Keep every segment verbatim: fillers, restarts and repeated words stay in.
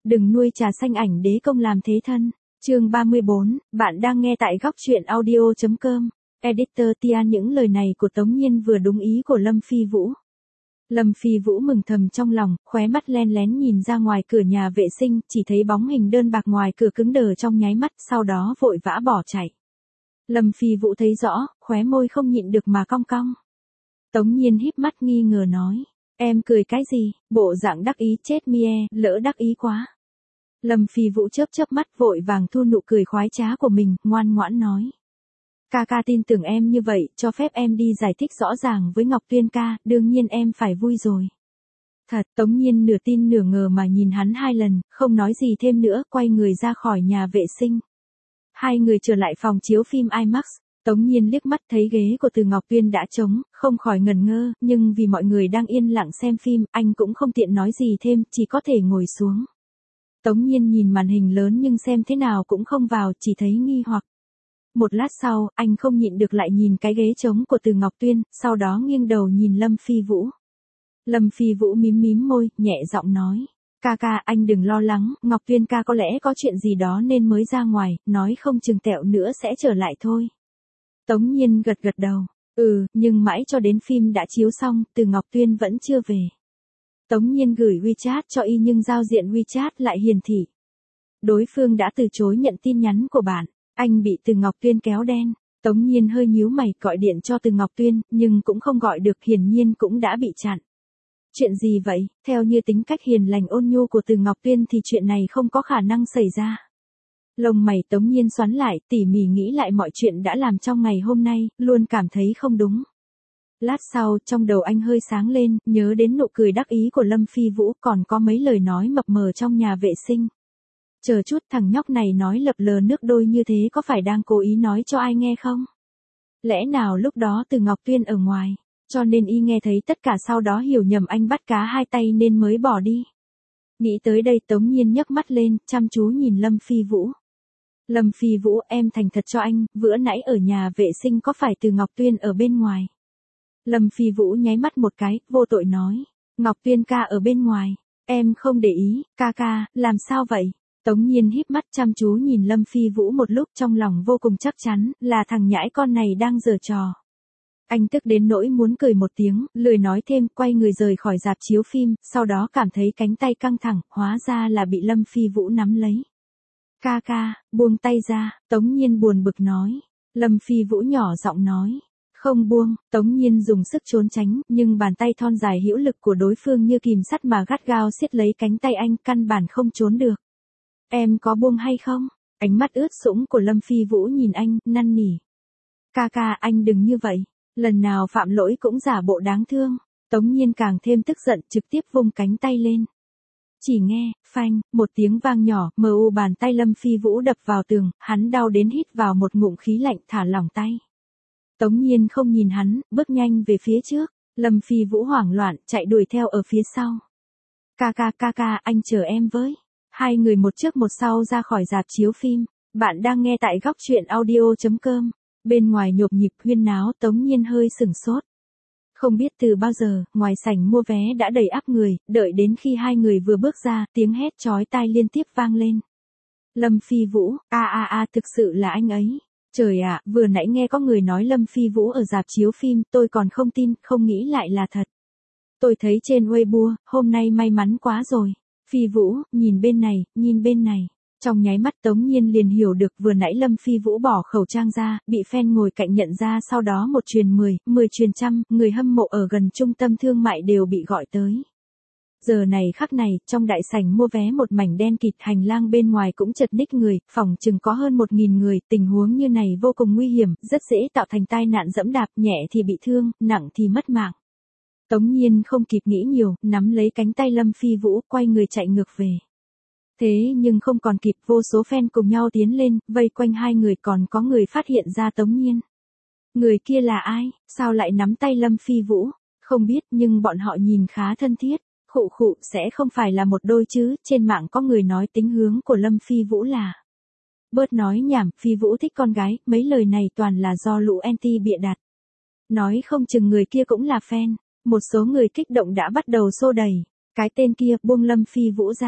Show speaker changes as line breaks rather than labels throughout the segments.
đừng nuôi trà xanh ảnh đế công làm thế thân. Chương ba mươi bốn, bạn đang nghe tại góc truyện audio chấm com. Editor Tia. Những lời này của Tống Nhiên vừa đúng ý của Lâm Phi Vũ. Lâm Phi Vũ mừng thầm trong lòng, khóe mắt len lén nhìn ra ngoài cửa nhà vệ sinh, chỉ thấy bóng hình đơn bạc ngoài cửa cứng đờ trong nháy mắt, sau đó vội vã bỏ chạy. Lâm Phi Vũ thấy rõ, khóe môi không nhịn được mà cong cong. Tống Nhiên híp mắt nghi ngờ nói, em cười cái gì, bộ dạng đắc ý chết mie, lỡ đắc ý quá. Lâm Phi Vũ chớp chớp mắt vội vàng thu nụ cười khoái trá của mình, ngoan ngoãn nói. Ca ca tin tưởng em như vậy, cho phép em đi giải thích rõ ràng với Ngọc Tuyên ca, đương nhiên em phải vui rồi. Thật, Tống Nhiên nửa tin nửa ngờ mà nhìn hắn hai lần, không nói gì thêm nữa, quay người ra khỏi nhà vệ sinh. Hai người trở lại phòng chiếu phim IMAX, Tống Nhiên liếc mắt thấy ghế của Từ Ngọc Tuyên đã trống, không khỏi ngẩn ngơ, nhưng vì mọi người đang yên lặng xem phim, anh cũng không tiện nói gì thêm, chỉ có thể ngồi xuống. Tống Nhiên nhìn màn hình lớn nhưng xem thế nào cũng không vào, chỉ thấy nghi hoặc. Một lát sau, anh không nhịn được lại nhìn cái ghế trống của Từ Ngọc Tuyên, sau đó nghiêng đầu nhìn Lâm Phi Vũ. Lâm Phi Vũ mím mím môi, nhẹ giọng nói. Ca ca, anh đừng lo lắng, Ngọc Tuyên ca có lẽ có chuyện gì đó nên mới ra ngoài, nói không chừng tẹo nữa sẽ trở lại thôi. Tống Nhiên gật gật đầu. Ừ, nhưng mãi cho đến phim đã chiếu xong, Từ Ngọc Tuyên vẫn chưa về. Tống Nhiên gửi WeChat cho y nhưng giao diện WeChat lại hiển thị. Đối phương đã từ chối nhận tin nhắn của bạn. Anh bị Từ Ngọc Tuyên kéo đen. Tống Nhiên hơi nhíu mày gọi điện cho Từ Ngọc Tuyên, nhưng cũng không gọi được, hiển nhiên cũng đã bị chặn. Chuyện gì vậy? Theo như tính cách hiền lành ôn nhu của Từ Ngọc Tuyên thì chuyện này không có khả năng xảy ra. Lông mày Tống Nhiên xoắn lại, tỉ mỉ nghĩ lại mọi chuyện đã làm trong ngày hôm nay, luôn cảm thấy không đúng. Lát sau, trong đầu anh hơi sáng lên, nhớ đến nụ cười đắc ý của Lâm Phi Vũ, còn có mấy lời nói mập mờ trong nhà vệ sinh. Chờ chút, thằng nhóc này nói lập lờ nước đôi như thế có phải đang cố ý nói cho ai nghe không? Lẽ nào lúc đó Từ Ngọc Tuyên ở ngoài, cho nên y nghe thấy tất cả sau đó hiểu nhầm anh bắt cá hai tay nên mới bỏ đi. Nghĩ tới đây Tống Nhiên nhấc mắt lên, chăm chú nhìn Lâm Phi Vũ. Lâm Phi Vũ, em thành thật cho anh, bữa nãy ở nhà vệ sinh có phải Từ Ngọc Tuyên ở bên ngoài? Lâm Phi Vũ nháy mắt một cái, vô tội nói. Ngọc Tuyên ca ở bên ngoài, em không để ý, ca ca, làm sao vậy? Tống Nhiên híp mắt chăm chú nhìn Lâm Phi Vũ một lúc, trong lòng vô cùng chắc chắn, là thằng nhãi con này đang giở trò. Anh tức đến nỗi muốn cười một tiếng, lười nói thêm, quay người rời khỏi rạp chiếu phim, sau đó cảm thấy cánh tay căng thẳng, hóa ra là bị Lâm Phi Vũ nắm lấy. Ca ca, buông tay ra, Tống Nhiên buồn bực nói. Lâm Phi Vũ nhỏ giọng nói. Không buông, Tống Nhiên dùng sức trốn tránh, nhưng bàn tay thon dài hữu lực của đối phương như kìm sắt mà gắt gao siết lấy cánh tay anh, căn bản không trốn được. Em có buông hay không? Ánh mắt ướt sũng của Lâm Phi Vũ nhìn anh, năn nỉ. Ca ca, anh đừng như vậy, lần nào phạm lỗi cũng giả bộ đáng thương. Tống Nhiên càng thêm tức giận, trực tiếp vung cánh tay lên. Chỉ nghe, phanh, một tiếng vang nhỏ, mờ u bàn tay Lâm Phi Vũ đập vào tường, hắn đau đến hít vào một ngụm khí lạnh, thả lỏng tay. Tống Nhiên không nhìn hắn, bước nhanh về phía trước. Lâm Phi Vũ hoảng loạn, chạy đuổi theo ở phía sau. Ca ca ca ca, anh chờ em với. Hai người một trước một sau ra khỏi rạp chiếu phim. Bạn đang nghe tại góc truyện audio chấm com. Bên ngoài nhộp nhịp huyên náo, Tống Nhiên hơi sửng sốt. Không biết từ bao giờ, ngoài sảnh mua vé đã đầy ắp người, đợi đến khi hai người vừa bước ra, tiếng hét chói tai liên tiếp vang lên. Lâm Phi Vũ, a a a thực sự là anh ấy. Trời ạ, vừa nãy nghe có người nói Lâm Phi Vũ ở rạp chiếu phim, tôi còn không tin, không nghĩ lại là thật. Tôi thấy trên Weibo, hôm nay may mắn quá rồi. Phi Vũ, nhìn bên này, nhìn bên này. Trong nháy mắt Tống Nhiên liền hiểu được vừa nãy Lâm Phi Vũ bỏ khẩu trang ra, bị fan ngồi cạnh nhận ra, sau đó một truyền mười, mười truyền trăm, người hâm mộ ở gần trung tâm thương mại đều bị gọi tới. Giờ này khắc này, trong đại sảnh mua vé một mảnh đen kịt, hành lang bên ngoài cũng chật ních người, phòng chừng có hơn một nghìn người, tình huống như này vô cùng nguy hiểm, rất dễ tạo thành tai nạn dẫm đạp, nhẹ thì bị thương, nặng thì mất mạng. Tống Nhiên không kịp nghĩ nhiều, nắm lấy cánh tay Lâm Phi Vũ, quay người chạy ngược về. Thế nhưng không còn kịp, vô số fan cùng nhau tiến lên, vây quanh hai người, còn có người phát hiện ra Tống Nhiên. Người kia là ai, sao lại nắm tay Lâm Phi Vũ? Không biết, nhưng bọn họ nhìn khá thân thiết. Khụ khụ, sẽ không phải là một đôi chứ, trên mạng có người nói tính hướng của Lâm Phi Vũ là. Bớt nói nhảm, Phi Vũ thích con gái, mấy lời này toàn là do lũ anti bịa đặt. Nói không chừng người kia cũng là fan. Một số người kích động đã bắt đầu xô đẩy. Cái tên kia, buông Lâm Phi Vũ ra.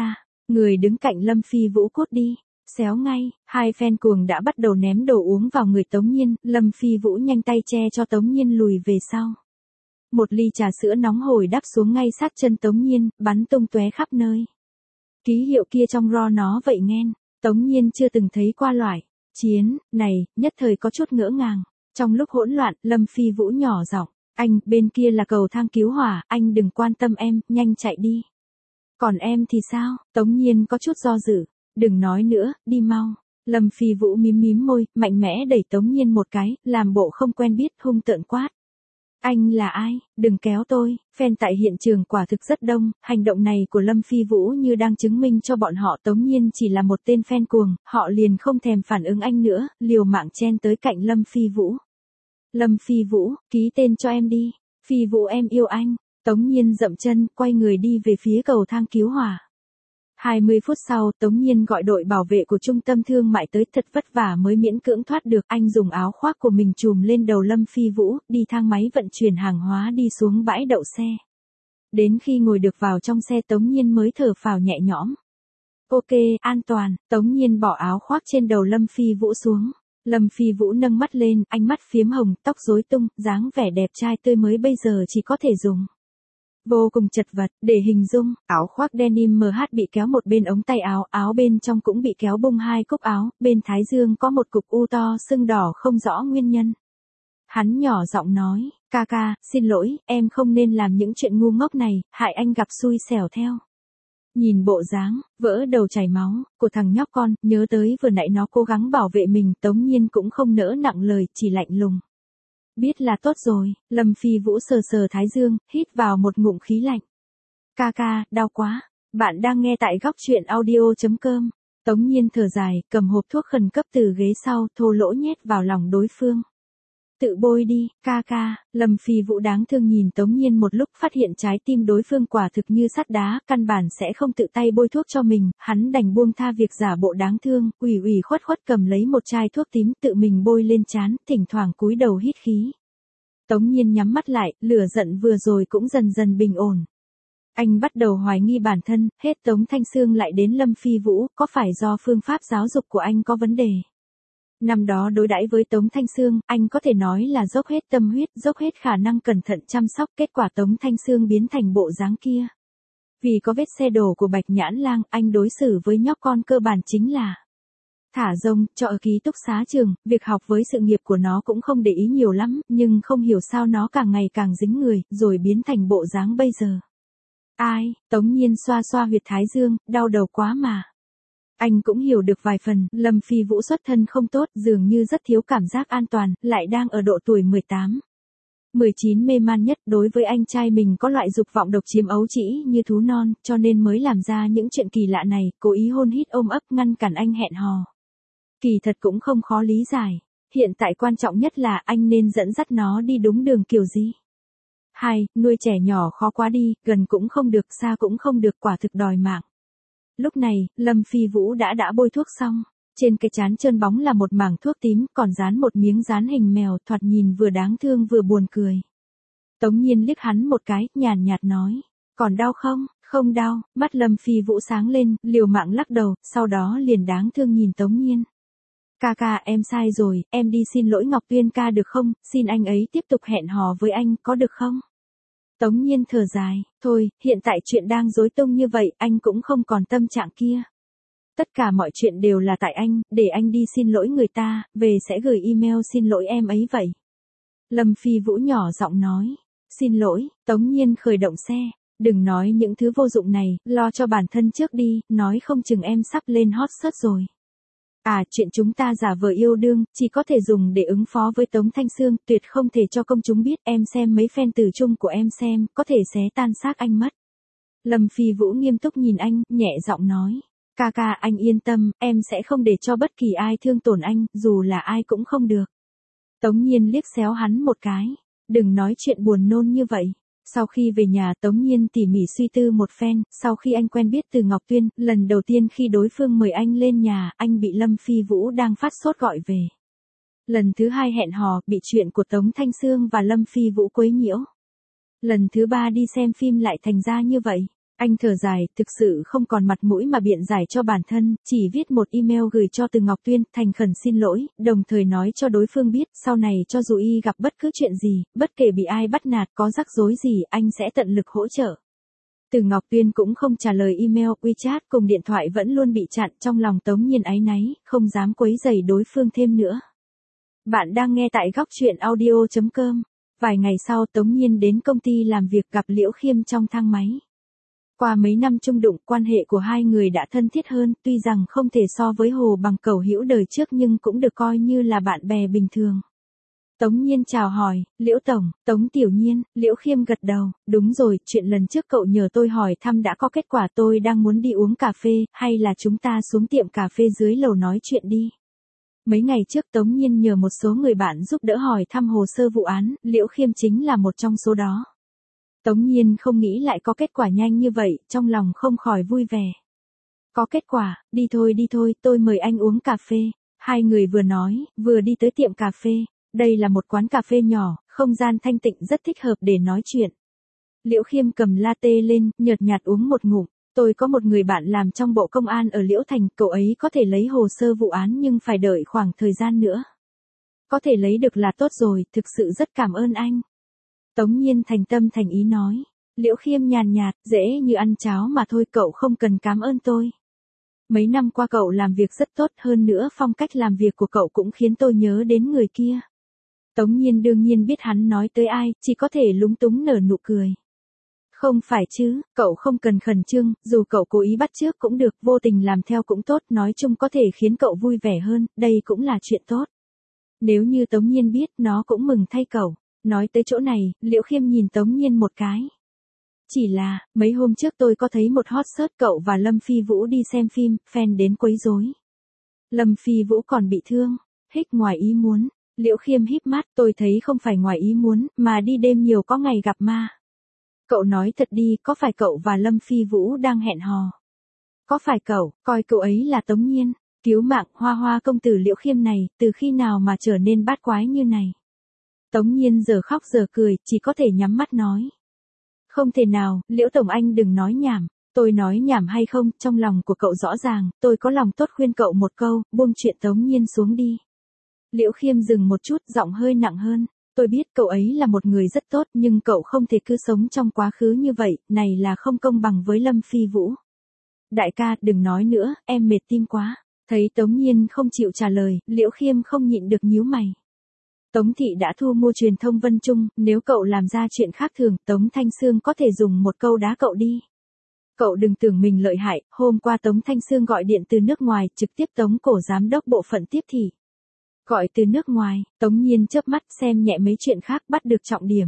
Người đứng cạnh Lâm Phi Vũ cút đi, xéo ngay, hai fan cuồng đã bắt đầu ném đồ uống vào người Tống Nhiên, Lâm Phi Vũ nhanh tay che cho Tống Nhiên lùi về sau. Một ly trà sữa nóng hổi đắp xuống ngay sát chân Tống Nhiên, bắn tung tóe khắp nơi. Ký hiệu kia trong ro nó vậy nghen, Tống Nhiên chưa từng thấy qua loại chiến này, nhất thời có chút ngỡ ngàng. Trong lúc hỗn loạn, Lâm Phi Vũ nhỏ giọng, anh, bên kia là cầu thang cứu hỏa, anh đừng quan tâm em, nhanh chạy đi. Còn em thì sao? Tống Nhiên có chút do dự, đừng nói nữa, đi mau. Lâm Phi Vũ mím mím môi, mạnh mẽ đẩy Tống Nhiên một cái, làm bộ không quen biết, hung tợn quát. Anh là ai? Đừng kéo tôi. Fan tại hiện trường quả thực rất đông, hành động này của Lâm Phi Vũ như đang chứng minh cho bọn họ Tống Nhiên chỉ là một tên fan cuồng, họ liền không thèm phản ứng anh nữa, liều mạng chen tới cạnh Lâm Phi Vũ. Lâm Phi Vũ, ký tên cho em đi. Phi Vũ em yêu anh. Tống Nhiên dậm chân, quay người đi về phía cầu thang cứu hỏa. hai mươi phút sau, Tống Nhiên gọi đội bảo vệ của trung tâm thương mại tới, thật vất vả mới miễn cưỡng thoát được. Anh dùng áo khoác của mình trùm lên đầu Lâm Phi Vũ, đi thang máy vận chuyển hàng hóa đi xuống bãi đậu xe. Đến khi ngồi được vào trong xe Tống Nhiên mới thở phào nhẹ nhõm. Ok, an toàn. Tống Nhiên bỏ áo khoác trên đầu Lâm Phi Vũ xuống. Lâm Phi Vũ nâng mắt lên, ánh mắt phiếm hồng, tóc rối tung, dáng vẻ đẹp trai tươi mới bây giờ chỉ có thể dùng vô cùng chật vật để hình dung. Áo khoác denim em hát bị kéo một bên ống tay áo, áo bên trong cũng bị kéo bung hai cúc áo, bên thái dương có một cục u to sưng đỏ không rõ nguyên nhân. Hắn nhỏ giọng nói, ca ca, xin lỗi, em không nên làm những chuyện ngu ngốc này, hại anh gặp xui xẻo theo. Nhìn bộ dáng, vỡ đầu chảy máu, của thằng nhóc con, nhớ tới vừa nãy nó cố gắng bảo vệ mình, Tống Nhiên cũng không nỡ nặng lời, chỉ lạnh lùng. Biết là tốt rồi, Lâm Phi Vũ sờ sờ thái dương, hít vào một ngụm khí lạnh. Ca ca, đau quá. Bạn đang nghe tại góc truyện audio chấm com. Tống Nhiên thở dài, cầm hộp thuốc khẩn cấp từ ghế sau, thô lỗ nhét vào lòng đối phương. Tự bôi đi, ca ca. Lâm Phi Vũ đáng thương nhìn Tống Nhiên một lúc, phát hiện trái tim đối phương quả thực như sắt đá, căn bản sẽ không tự tay bôi thuốc cho mình, hắn đành buông tha việc giả bộ đáng thương, ủy ủy khuất khuất cầm lấy một chai thuốc tím tự mình bôi lên trán, thỉnh thoảng cúi đầu hít khí. Tống Nhiên nhắm mắt lại, lửa giận vừa rồi cũng dần dần bình ổn. Anh bắt đầu hoài nghi bản thân, hết Tống Thanh Sương lại đến Lâm Phi Vũ, có phải do phương pháp giáo dục của anh có vấn đề? Năm đó đối đãi với Tống Thanh Sương, anh có thể nói là dốc hết tâm huyết, dốc hết khả năng cẩn thận chăm sóc, kết quả Tống Thanh Sương biến thành bộ dáng kia. Vì có vết xe đổ của Bạch Nhãn Lang, anh đối xử với nhóc con cơ bản chính là thả rông, cho ở ký túc xá trường, việc học với sự nghiệp của nó cũng không để ý nhiều lắm, nhưng không hiểu sao nó càng ngày càng dính người, rồi biến thành bộ dáng bây giờ. Ai? Tống Nhiên xoa xoa huyệt thái dương, đau đầu quá mà. Anh cũng hiểu được vài phần, Lâm Phi Vũ xuất thân không tốt, dường như rất thiếu cảm giác an toàn, lại đang ở độ tuổi mười tám. mười chín mê man nhất, đối với anh trai mình có loại dục vọng độc chiếm ấu trĩ như thú non, cho nên mới làm ra những chuyện kỳ lạ này, cố ý hôn hít ôm ấp ngăn cản anh hẹn hò. Kỳ thật cũng không khó lý giải, hiện tại quan trọng nhất là anh nên dẫn dắt nó đi đúng đường kiểu gì. Hai, nuôi trẻ nhỏ khó quá đi, gần cũng không được, xa cũng không được, quả thực đòi mạng. Lúc này, Lâm Phi Vũ đã đã bôi thuốc xong, trên cái trán trơn bóng là một mảng thuốc tím, còn dán một miếng dán hình mèo, thoạt nhìn vừa đáng thương vừa buồn cười. Tống Nhiên liếc hắn một cái, nhàn nhạt nói, còn đau không? Không đau. Mắt Lâm Phi Vũ sáng lên, liều mạng lắc đầu, sau đó liền đáng thương nhìn Tống Nhiên. Ca ca, em sai rồi, em đi xin lỗi Ngọc Tuyên ca được không, xin anh ấy tiếp tục hẹn hò với anh, có được không? Tống Nhiên thở dài, thôi, hiện tại chuyện đang rối tung như vậy, anh cũng không còn tâm trạng kia. Tất cả mọi chuyện đều là tại anh, để anh đi xin lỗi người ta, về sẽ gửi email xin lỗi em ấy vậy. Lâm Phi Vũ nhỏ giọng nói, xin lỗi. Tống Nhiên khởi động xe, đừng nói những thứ vô dụng này, lo cho bản thân trước đi, nói không chừng em sắp lên hot search rồi. À, chuyện chúng ta giả vờ yêu đương, chỉ có thể dùng để ứng phó với Tống Thanh Sương, tuyệt không thể cho công chúng biết, em xem mấy fan từ chung của em xem, có thể xé tan xác anh mất. Lâm Phi Vũ nghiêm túc nhìn anh, nhẹ giọng nói, ca ca anh yên tâm, em sẽ không để cho bất kỳ ai thương tổn anh, dù là ai cũng không được. Tống Nhiên liếc xéo hắn một cái, đừng nói chuyện buồn nôn như vậy. Sau khi về nhà Tống Nhiên tỉ mỉ suy tư một phen, sau khi anh quen biết từ Ngọc Tuyên, lần đầu tiên khi đối phương mời anh lên nhà, anh bị Lâm Phi Vũ đang phát sốt gọi về. Lần thứ hai hẹn hò, bị chuyện của Tống Thanh Sương và Lâm Phi Vũ quấy nhiễu. Lần thứ ba đi xem phim lại thành ra như vậy. Anh thở dài, thực sự không còn mặt mũi mà biện giải cho bản thân, chỉ viết một email gửi cho Từ Ngọc Tuyên, thành khẩn xin lỗi, đồng thời nói cho đối phương biết, sau này cho dù y gặp bất cứ chuyện gì, bất kể bị ai bắt nạt, có rắc rối gì, anh sẽ tận lực hỗ trợ. Từ Ngọc Tuyên cũng không trả lời email, WeChat cùng điện thoại vẫn luôn bị chặn, trong lòng Tống Nhiên áy náy, không dám quấy rầy đối phương thêm nữa. Bạn đang nghe tại góc truyện audio chấm com. Vài ngày sau Tống Nhiên đến công ty làm việc gặp Liễu Khiêm trong thang máy. Qua mấy năm chung đụng, quan hệ của hai người đã thân thiết hơn, tuy rằng không thể so với Hồ Bằng Cẩu hữu đời trước nhưng cũng được coi như là bạn bè bình thường. Tống Nhiên chào hỏi, Liễu Tổng, Tống Tiểu Nhiên, Liễu Khiêm gật đầu, đúng rồi, chuyện lần trước cậu nhờ tôi hỏi thăm đã có kết quả, tôi đang muốn đi uống cà phê, hay là chúng ta xuống tiệm cà phê dưới lầu nói chuyện đi. Mấy ngày trước Tống Nhiên nhờ một số người bạn giúp đỡ hỏi thăm hồ sơ vụ án, Liễu Khiêm chính là một trong số đó. Tống Nhiên không nghĩ lại có kết quả nhanh như vậy, trong lòng không khỏi vui vẻ. Có kết quả, đi thôi đi thôi, tôi mời anh uống cà phê. Hai người vừa nói, vừa đi tới tiệm cà phê. Đây là một quán cà phê nhỏ, không gian thanh tịnh rất thích hợp để nói chuyện. Liễu Khiêm cầm latte lên, nhợt nhạt uống một ngụm. Tôi có một người bạn làm trong Bộ Công an ở Liễu Thành, cậu ấy có thể lấy hồ sơ vụ án nhưng phải đợi khoảng thời gian nữa. Có thể lấy được là tốt rồi, thực sự rất cảm ơn anh. Tống Nhiên thành tâm thành ý nói. Liễu Khiêm nhàn nhạt, dễ như ăn cháo mà thôi, cậu không cần cảm ơn tôi. Mấy năm qua cậu làm việc rất tốt, hơn nữa phong cách làm việc của cậu cũng khiến tôi nhớ đến người kia. Tống Nhiên đương nhiên biết hắn nói tới ai, chỉ có thể lúng túng nở nụ cười. Không phải chứ, cậu không cần khẩn trương, dù cậu cố ý bắt chước cũng được, vô tình làm theo cũng tốt, nói chung có thể khiến cậu vui vẻ hơn, đây cũng là chuyện tốt. Nếu như Tống Nhiên biết, nó cũng mừng thay cậu. Nói tới chỗ này, Liễu Khiêm nhìn Tống Nhiên một cái. Chỉ là, mấy hôm trước tôi có thấy một hot search cậu và Lâm Phi Vũ đi xem phim, fan đến quấy rối. Lâm Phi Vũ còn bị thương, hích ngoài ý muốn. Liễu Khiêm híp mắt, tôi thấy không phải ngoài ý muốn, mà đi đêm nhiều có ngày gặp ma. Cậu nói thật đi, có phải cậu và Lâm Phi Vũ đang hẹn hò? Có phải cậu, coi cậu ấy là Tống Nhiên, cứu mạng hoa hoa công tử Liễu Khiêm này, từ khi nào mà trở nên bát quái như này? Tống Nhiên giờ khóc giờ cười, chỉ có thể nhắm mắt nói. Không thể nào, Liễu Tổng anh đừng nói nhảm, tôi nói nhảm hay không, trong lòng của cậu rõ ràng, tôi có lòng tốt khuyên cậu một câu, buông chuyện Tống Nhiên xuống đi. Liễu Khiêm dừng một chút, giọng hơi nặng hơn, tôi biết cậu ấy là một người rất tốt nhưng cậu không thể cứ sống trong quá khứ như vậy, này là không công bằng với Lâm Phi Vũ. Đại ca, đừng nói nữa, em mệt tim quá. Thấy Tống Nhiên không chịu trả lời, Liễu Khiêm không nhịn được nhíu mày. Tống Thị đã thu mua truyền thông Vân Trung, nếu cậu làm ra chuyện khác thường, Tống Thanh Sương có thể dùng một câu đá cậu đi. Cậu đừng tưởng mình lợi hại, hôm qua Tống Thanh Sương gọi điện từ nước ngoài, trực tiếp tống cổ giám đốc bộ phận tiếp thị. Gọi từ nước ngoài, Tống Nhiên chớp mắt xem nhẹ mấy chuyện khác, bắt được trọng điểm.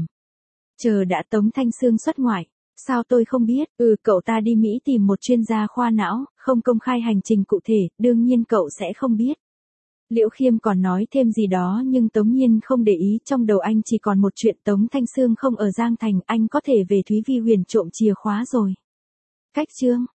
Chờ đã Tống Thanh Sương xuất ngoại. Sao tôi không biết, ừ cậu ta đi Mỹ tìm một chuyên gia khoa não, không công khai hành trình cụ thể, đương nhiên cậu sẽ không biết. Liễu Khiêm còn nói thêm gì đó nhưng Tống Nhiên không để ý, trong đầu anh chỉ còn một chuyện, Tống Thanh Sương không ở Giang Thành, anh có thể về Thúy Vi Huyền trộm chìa khóa rồi. Cách chương.